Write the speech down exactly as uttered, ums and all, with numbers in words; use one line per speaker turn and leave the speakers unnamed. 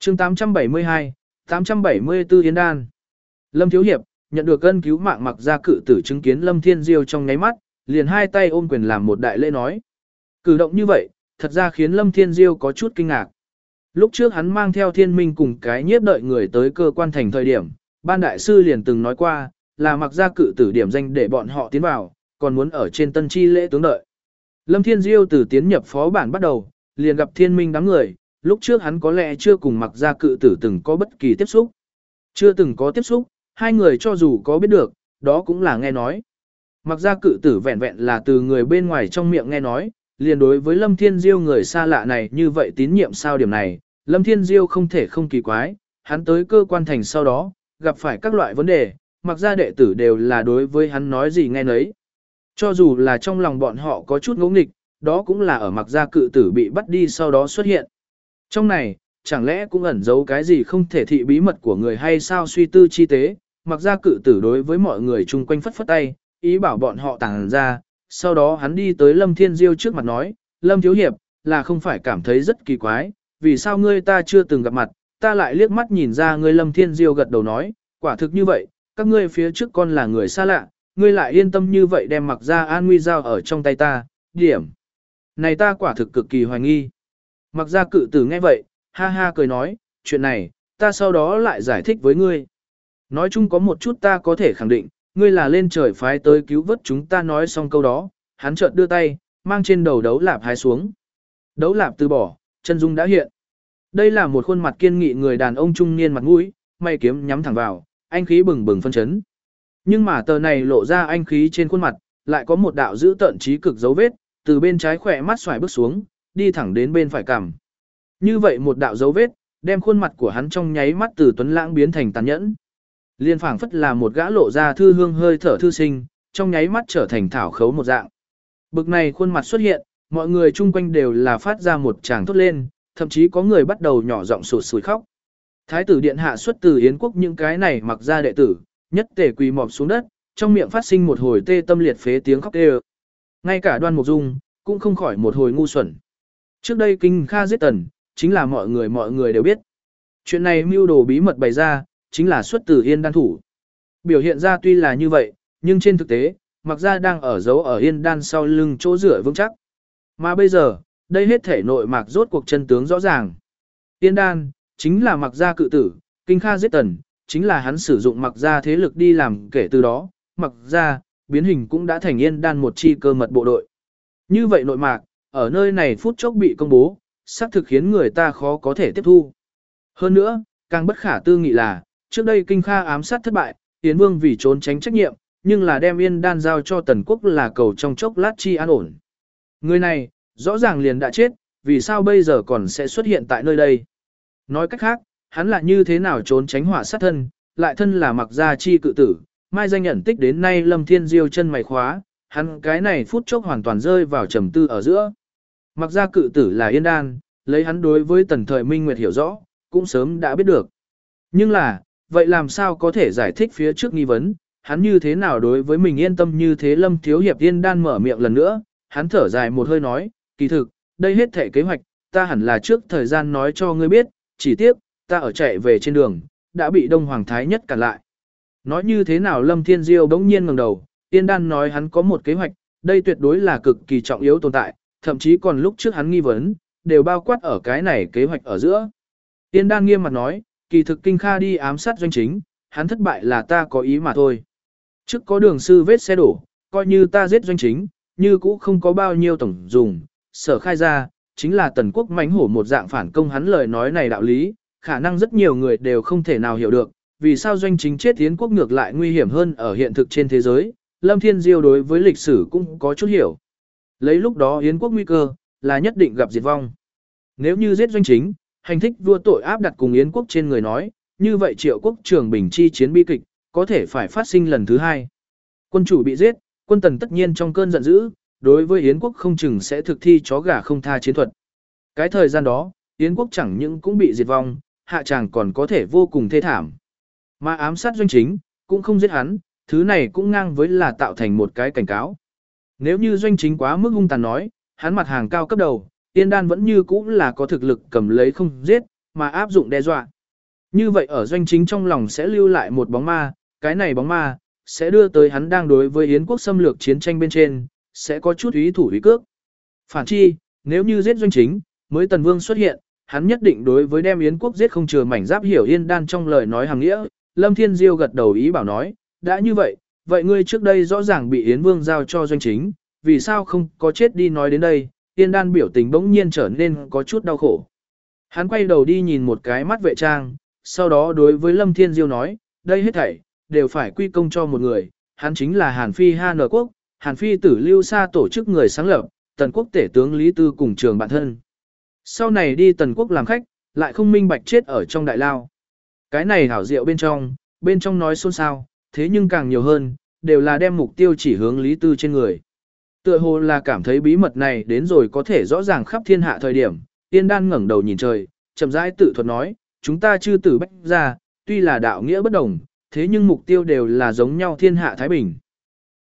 chương tám trăm bảy mươi hai, tám trăm bảy mươi tư Yến Đan. Lâm Thiếu Hiệp, nhận được ân cứu mạng Mặc Gia cự tử chứng kiến Lâm Thiên Diêu trong nháy mắt, liền hai tay ôm quyền làm một đại lễ nói. Cử động như vậy, thật ra khiến Lâm Thiên Diêu có chút kinh ngạc. Lúc trước hắn mang theo Thiên Minh cùng cái nhiếp đợi người tới cơ quan thành thời điểm, ban đại sư liền từng nói qua, là Mặc Gia cự tử điểm danh để bọn họ tiến vào, còn muốn ở trên tân chi lễ tướng đợi. Lâm Thiên Diêu từ tiến nhập phó bản bắt đầu, liền gặp Thiên Minh đám người, lúc trước hắn có lẽ chưa cùng Mặc Gia cự tử từng có bất kỳ tiếp xúc. Chưa từng có tiếp xúc, hai người cho dù có biết được, đó cũng là nghe nói. Mặc Gia cự tử vẹn vẹn là từ người bên ngoài trong miệng nghe nói, liền đối với Lâm Thiên Diêu người xa lạ này như vậy tín nhiệm sao điểm này, Lâm Thiên Diêu không thể không kỳ quái, hắn tới cơ quan thành sau đó, gặp phải các loại vấn đề, Mặc Gia đệ tử đều là đối với hắn nói gì nghe nấy. Cho dù là trong lòng bọn họ có chút ngỗ nghịch, đó cũng là ở Mặc Gia cự tử bị bắt đi sau đó xuất hiện. Trong này, chẳng lẽ cũng ẩn giấu cái gì không thể thị bí mật của người hay sao suy tư chi tế, Mặc Gia cự tử đối với mọi người chung quanh phất phất tay, ý bảo bọn họ tàng ra, sau đó hắn đi tới Lâm Thiên Diêu trước mặt nói, Lâm Thiếu Hiệp, là không phải cảm thấy rất kỳ quái, vì sao ngươi ta chưa từng gặp mặt, ta lại liếc mắt nhìn ra ngươi. Lâm Thiên Diêu gật đầu nói, quả thực như vậy, các ngươi phía trước con là người xa lạ, ngươi lại yên tâm như vậy đem Mặc Gia an nguy giao ở trong tay ta, điểm này ta quả thực cực kỳ hoài nghi. Mặc Gia cự tử nghe vậy, ha ha cười nói, chuyện này, ta sau đó lại giải thích với ngươi. Nói chung có một chút ta có thể khẳng định, ngươi là lên trời phái tới cứu vớt chúng ta. Nói xong câu đó, hắn chợt đưa tay, mang trên đầu đấu lạp hái xuống. Đấu lạp từ bỏ, chân dung đã hiện. Đây là một khuôn mặt kiên nghị người đàn ông trung niên mặt mũi, mày kiếm nhắm thẳng vào, anh khí bừng bừng phân chấn. Nhưng mà tờ này lộ ra anh khí trên khuôn mặt, lại có một đạo dữ tợn trí cực dấu vết, từ bên trái khỏe mắt xoài bước xuống, đi thẳng đến bên phải cằm. Như vậy một đạo dấu vết, đem khuôn mặt của hắn trong nháy mắt từ tuấn lãng biến thành tàn nhẫn. Liên phảng phất là một gã lộ ra thư hương hơi thở thư sinh, trong nháy mắt trở thành thảo khấu một dạng. Bực này khuôn mặt xuất hiện, mọi người chung quanh đều là phát ra một tràng thốt lên, thậm chí có người bắt đầu nhỏ giọng sụt sùi khóc. Thái tử điện hạ xuất từ Yến quốc, những cái này Mặc Gia đệ tử, nhất tề quỳ mọp xuống đất, trong miệng phát sinh một hồi tê tâm liệt phế tiếng khóc tê. Ngay cả Đoan Mục Dung cũng không khỏi một hồi ngu xuẩn. Trước đây Kinh Kha giết Tần, chính là mọi người mọi người đều biết. Chuyện này mưu đồ bí mật bày ra, chính là xuất từ Yên Đan thủ. Biểu hiện ra tuy là như vậy, nhưng trên thực tế, Mặc Gia đang ở giấu ở Yên Đan sau lưng chỗ dựa vững chắc. Mà bây giờ, đây hết thể nội mạc rốt cuộc chân tướng rõ ràng. Yên Đan, chính là Mặc Gia cự tử, Kinh Kha giết Tần, chính là hắn sử dụng Mặc Gia thế lực đi làm. Kể từ đó, Mặc Gia, biến hình cũng đã thành Yên Đan một chi cơ mật bộ đội. Như vậy nội mạc, ở nơi này phút chốc bị công bố, xác thực khiến người ta khó có thể tiếp thu. Hơn nữa, càng bất khả tư nghị là, trước đây Kinh Kha ám sát thất bại, Yến Vương vì trốn tránh trách nhiệm, nhưng là đem Yên Đan giao cho Tần Quốc là cầu trong chốc lát chi an ổn. Người này, rõ ràng liền đã chết, vì sao bây giờ còn sẽ xuất hiện tại nơi đây? Nói cách khác, hắn là như thế nào trốn tránh họa sát thân, lại thân là Mặc Gia chi cự tử, mai danh nhận tích đến nay. Lâm Thiên Diêu chân mày khóa, hắn cái này phút chốc hoàn toàn rơi vào trầm tư ở giữa. Mặc Gia cự tử là Yên Đan, lấy hắn đối với Tần Thời Minh Nguyệt hiểu rõ, cũng sớm đã biết được. Nhưng là, vậy làm sao có thể giải thích phía trước nghi vấn, hắn như thế nào đối với mình yên tâm như thế? Lâm Thiếu Hiệp Yên Đan mở miệng lần nữa, hắn thở dài một hơi nói, kỳ thực, đây hết thể kế hoạch, ta hẳn là trước thời gian nói cho ngươi biết, chỉ tiếc, ta ở chạy về trên đường, đã bị Đông Hoàng Thái Nhất cản lại. Nói như thế nào? Lâm Thiên Diêu bỗng nhiên ngẩng đầu, Yên Đan nói hắn có một kế hoạch, đây tuyệt đối là cực kỳ trọng yếu tồn tại, thậm chí còn lúc trước hắn nghi vấn, đều bao quát ở cái này kế hoạch ở giữa. Yên Đan nghiêm mặt nói, kỳ thực Kinh Kha đi ám sát doanh chính, hắn thất bại là ta có ý mà thôi. Trước có Đường sư vết xe đổ, coi như ta giết doanh chính, như cũ không có bao nhiêu tổng dùng, sở khai ra, chính là Tần Quốc mãnh hổ một dạng phản công. Hắn lời nói này đạo lý, khả năng rất nhiều người đều không thể nào hiểu được, vì sao doanh chính chết Yến quốc ngược lại nguy hiểm hơn ở hiện thực trên thế giới. Lâm Thiên Diêu đối với lịch sử cũng có chút hiểu. Lấy lúc đó Yến quốc nguy cơ, là nhất định gặp diệt vong. Nếu như giết doanh chính, hành thích vua tội áp đặt cùng Yến quốc trên người nói, như vậy Triệu quốc Trường Bình chi chiến bi kịch, có thể phải phát sinh lần thứ hai. Quân chủ bị giết, quân Tần tất nhiên trong cơn giận dữ, đối với Yến quốc không chừng sẽ thực thi chó gà không tha chiến thuật. Cái thời gian đó, Yến quốc chẳng những cũng bị diệt vong, hạ tràng còn có thể vô cùng thê thảm. Mà ám sát doanh chính, cũng không giết hắn, thứ này cũng ngang với là tạo thành một cái cảnh cáo. Nếu như doanh chính quá mức hung tàn nói, hắn mặt hàng cao cấp đầu, Yên Đan vẫn như cũ là có thực lực cầm lấy không giết, mà áp dụng đe dọa. Như vậy ở doanh chính trong lòng sẽ lưu lại một bóng ma, cái này bóng ma, sẽ đưa tới hắn đang đối với Yến quốc xâm lược chiến tranh bên trên, sẽ có chút ý thủ ý cước. Phản chi, nếu như giết doanh chính, mới Tần Vương xuất hiện, hắn nhất định đối với đem Yến quốc giết không chừa mảnh giáp hiểu Yên Đan trong lời nói hàng nghĩa. Lâm Thiên Diêu gật đầu ý bảo nói, đã như vậy, vậy ngươi trước đây rõ ràng bị Yến Vương giao cho doanh chính, vì sao không có chết đi nói đến đây, Yên Đan biểu tình bỗng nhiên trở nên có chút đau khổ. Hắn quay đầu đi nhìn một cái mắt vệ trang, sau đó đối với Lâm Thiên Diêu nói, đây hết thảy, đều phải quy công cho một người, hắn chính là Hàn Phi Ha Nở Quốc, Hàn Phi tử lưu xa tổ chức người sáng lập, Tần Quốc tể tướng Lý Tư cùng trường bạn thân. Sau này đi Tần Quốc làm khách, lại không minh bạch chết ở trong đại lao. Cái này hảo diệu bên trong, bên trong nói xôn xao, thế nhưng càng nhiều hơn, đều là đem mục tiêu chỉ hướng Lý Tư trên người. Tựa hồ là cảm thấy bí mật này đến rồi có thể rõ ràng khắp thiên hạ thời điểm, Tiên Đan ngẩng đầu nhìn trời, chậm rãi tự thuật nói, chúng ta chư tử bách ra, tuy là đạo nghĩa bất đồng, thế nhưng mục tiêu đều là giống nhau thiên hạ Thái Bình.